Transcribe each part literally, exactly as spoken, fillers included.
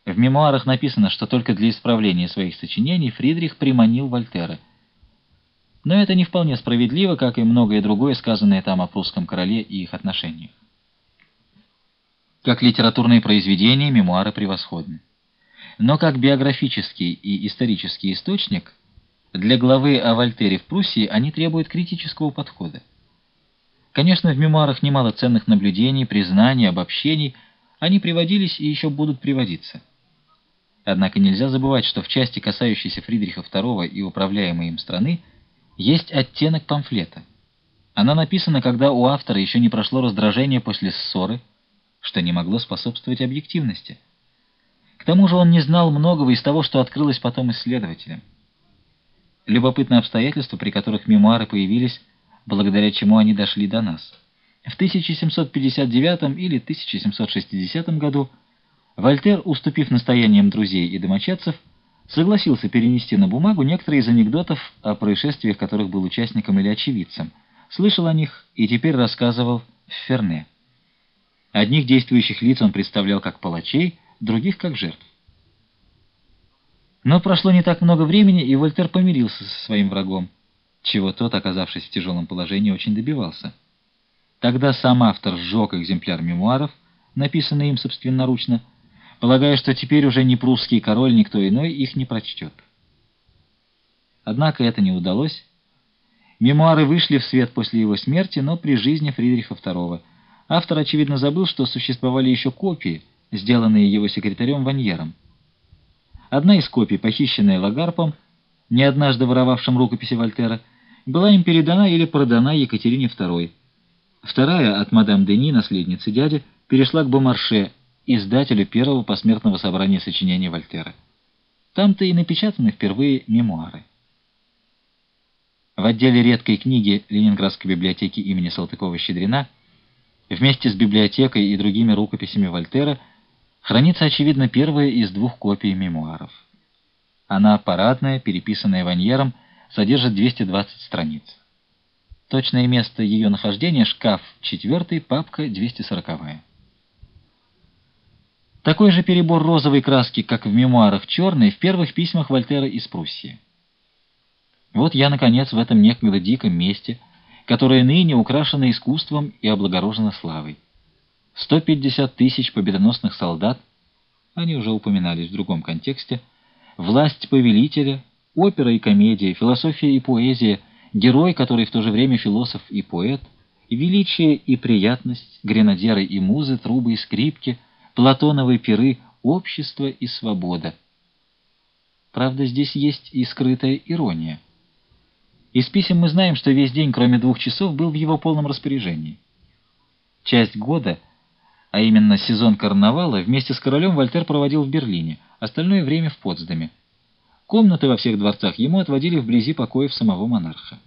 В мемуарах написано, что только для исправления своих сочинений Фридрих приманил Вольтера. Но это не вполне справедливо, как и многое другое, сказанное там о прусском короле и их отношениях. Как литературные произведения, мемуары превосходны. Но как биографический и исторический источник, для главы о Вольтере в Пруссии они требуют критического подхода. Конечно, в мемуарах немало ценных наблюдений, признаний, обобщений, они приводились и еще будут приводиться. Однако нельзя забывать, что в части, касающейся Фридриха второго и управляемой им страны, есть оттенок памфлета. Она написана, когда у автора еще не прошло раздражение после ссоры, что не могло способствовать объективности. К тому же он не знал многого из того, что открылось потом исследователям. Любопытно обстоятельства, при которых мемуары появились, благодаря чему они дошли до нас. В тысяча семьсот пятьдесят девятом или тысяча семьсот шестидесятом году Вольтер, уступив настояниям друзей и домочадцев, согласился перенести на бумагу некоторые из анекдотов о происшествиях, которых был участником или очевидцем, слышал о них и теперь рассказывал в Ферне. Одних действующих лиц он представлял как палачей, других как жертв. Но прошло не так много времени, и Вольтер помирился со своим врагом, чего тот, оказавшись в тяжелом положении, очень добивался. Тогда сам автор сжег экземпляр мемуаров, написанный им собственноручно, полагая, что теперь уже ни прусский король, никто иной их не прочтет. Однако это не удалось. Мемуары вышли в свет после его смерти, но при жизни Фридриха второго. Автор, очевидно, забыл, что существовали еще копии, сделанные его секретарем Ваньером. Одна из копий, похищенная Лагарпом, не однажды воровавшим рукописи Вольтера, была им передана или продана Екатерине второй. Вторая, от мадам Дени, наследницы дяди, перешла к Бомарше, издателю первого посмертного собрания сочинений Вольтера. Там-то и напечатаны впервые мемуары. В отделе редкой книги Ленинградской библиотеки имени Салтыкова-Щедрина вместе с библиотекой и другими рукописями Вольтера хранится, очевидно, первая из двух копий мемуаров. Она парадная, переписанная Ваньером, содержит двести двадцать страниц. Точное место ее нахождения — шкаф четвертый, папка двести сороковая. Такой же перебор розовой краски, как в мемуарах черной, в первых письмах Вольтера из Пруссии. Вот я, наконец, в этом некогда диком месте, которое ныне украшено искусством и облагорожено славой. сто пятьдесят тысяч победоносных солдат, они уже упоминались в другом контексте, власть повелителя, опера и комедия, философия и поэзия, герой, который в то же время философ и поэт, величие и приятность, гренадеры и музы, трубы и скрипки, платоновые пиры, общество и свобода. Правда, здесь есть и скрытая ирония. Из писем мы знаем, что весь день, кроме двух часов, был в его полном распоряжении. Часть года, а именно сезон карнавала, вместе с королем Вольтер проводил в Берлине, остальное время в Потсдаме. Комнаты во всех дворцах ему отводили вблизи покоев самого монарха.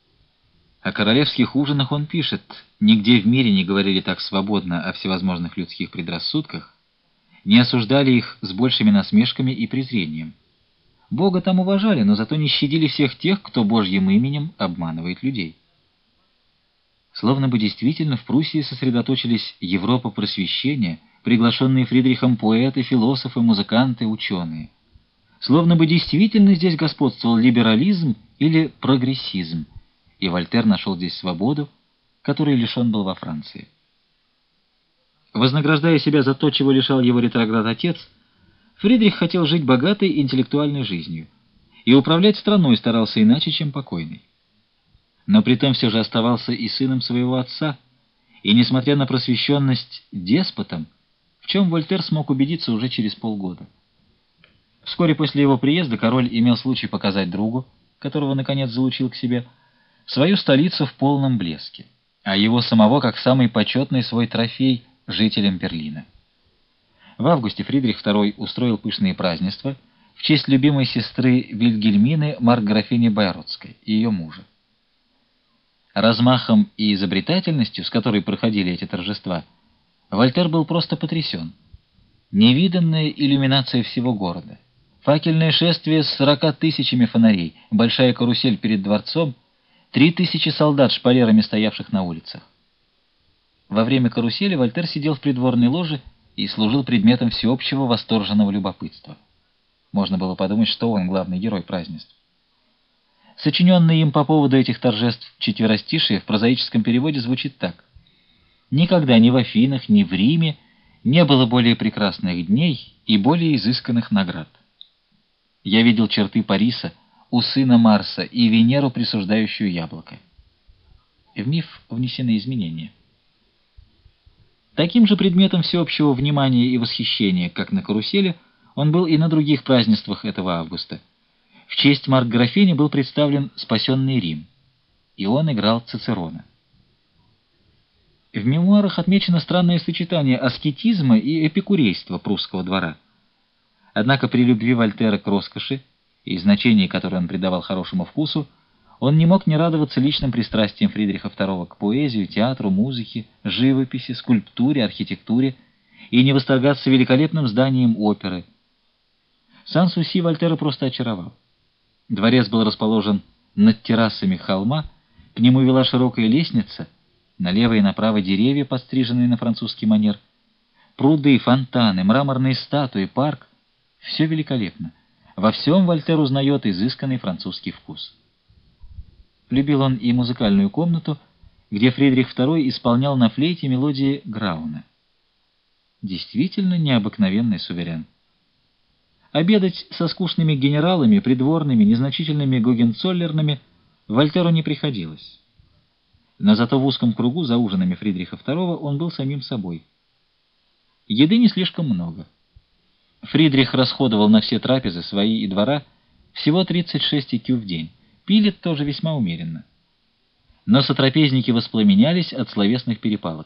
О королевских ужинах он пишет: «Нигде в мире не говорили так свободно о всевозможных людских предрассудках, не осуждали их с большими насмешками и презрением. Бога там уважали, но зато не щадили всех тех, кто Божьим именем обманывает людей». Словно бы действительно в Пруссии сосредоточились Европа просвещения, приглашенные Фридрихом поэты, философы, музыканты, ученые. Словно бы действительно здесь господствовал либерализм или прогрессизм, и Вольтер нашел здесь свободу, которой лишен был во Франции. Вознаграждая себя за то, чего лишал его ретроград-отец, Фридрих хотел жить богатой интеллектуальной жизнью, и управлять страной старался иначе, чем покойный. Но притом все же оставался и сыном своего отца, и, несмотря на просвещенность, деспотом, в чем Вольтер смог убедиться уже через полгода. Вскоре после его приезда король имел случай показать другу, которого, наконец, залучил к себе, свою столицу в полном блеске, а его самого как самый почетный свой трофей жителям Берлина. В августе Фридрих второй устроил пышные празднества в честь любимой сестры Вильгельмины, маркграфини Байротской, и ее мужа. Размахом и изобретательностью, с которой проходили эти торжества, Вольтер был просто потрясен. Невиданная иллюминация всего города, факельное шествие с сорока тысячами фонарей, большая карусель перед дворцом, три тысячи солдат шпалерами, стоявших на улицах. Во время карусели Вольтер сидел в придворной ложе и служил предметом всеобщего восторженного любопытства. Можно было подумать, что он главный герой празднеств. Сочиненное им по поводу этих торжеств четверостишие в прозаическом переводе звучит так: «Никогда ни в Афинах, ни в Риме не было более прекрасных дней и более изысканных наград. Я видел черты Париса у сына Марса и Венеру, присуждающую яблоко». В миф внесены изменения. Таким же предметом всеобщего внимания и восхищения, как на карусели, он был и на других празднествах этого августа. В честь Марк-графини был представлен спасенный Рим, и он играл Цицерона. В мемуарах отмечено странное сочетание аскетизма и эпикурейства прусского двора. Однако при любви Вольтера к роскоши и значении, которое он придавал хорошему вкусу, он не мог не радоваться личным пристрастиям Фридриха второго к поэзии, театру, музыке, живописи, скульптуре, архитектуре и не восторгаться великолепным зданием оперы. Сан-Суси Вольтера просто очаровал. Дворец был расположен над террасами холма, к нему вела широкая лестница, налево и направо деревья, подстриженные на французский манер, пруды, фонтаны, мраморные статуи, парк — все великолепно. Во всем Вольтер узнает изысканный французский вкус. Любил он и музыкальную комнату, где Фридрих второй исполнял на флейте мелодии Грауна. Действительно необыкновенный суверен. Обедать со скучными генералами, придворными, незначительными гогенцоллернами Вольтеру не приходилось. Но зато в узком кругу за ужинами Фридриха второго он был самим собой. Еды не слишком много. Фридрих расходовал на все трапезы свои и двора всего тридцать шесть икю в день. Пили тоже весьма умеренно. Но сотрапезники воспламенялись от словесных перепалок.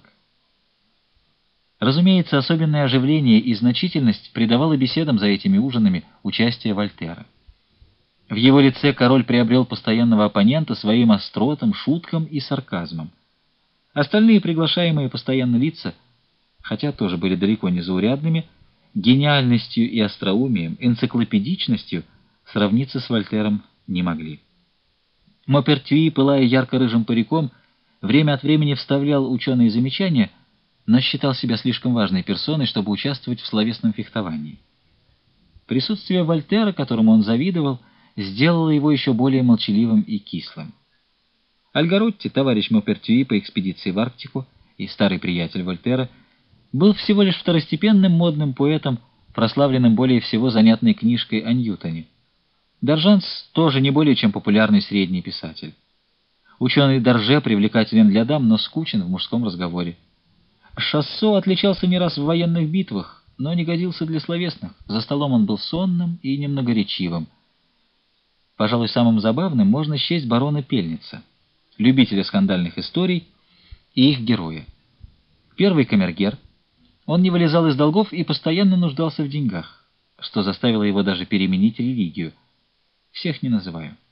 Разумеется, особенное оживление и значительность придавало беседам за этими ужинами участие Вольтера. В его лице король приобрел постоянного оппонента своим остротом, шуткам и сарказмом. Остальные приглашаемые постоянно лица, хотя тоже были далеко не заурядными, гениальностью и остроумием, энциклопедичностью сравниться с Вольтером не могли. Мопертюи, пылая ярко-рыжим париком, время от времени вставлял ученые замечания, но считал себя слишком важной персоной, чтобы участвовать в словесном фехтовании. Присутствие Вольтера, которому он завидовал, сделало его еще более молчаливым и кислым. Альгаротти, товарищ Мопертюи по экспедиции в Арктику и старый приятель Вольтера, был всего лишь второстепенным модным поэтом, прославленным более всего занятной книжкой о Ньютоне. Д'Аржанс тоже не более чем популярный средний писатель. Ученый Д'Арже привлекателен для дам, но скучен в мужском разговоре. Шассо отличался не раз в военных битвах, но не годился для словесных. За столом он был сонным и немногоречивым. Пожалуй, самым забавным можно счесть барона Пельница, любителя скандальных историй и их героя. Первый камергер, он не вылезал из долгов и постоянно нуждался в деньгах, что заставило его даже переменить религию. Всех не называю.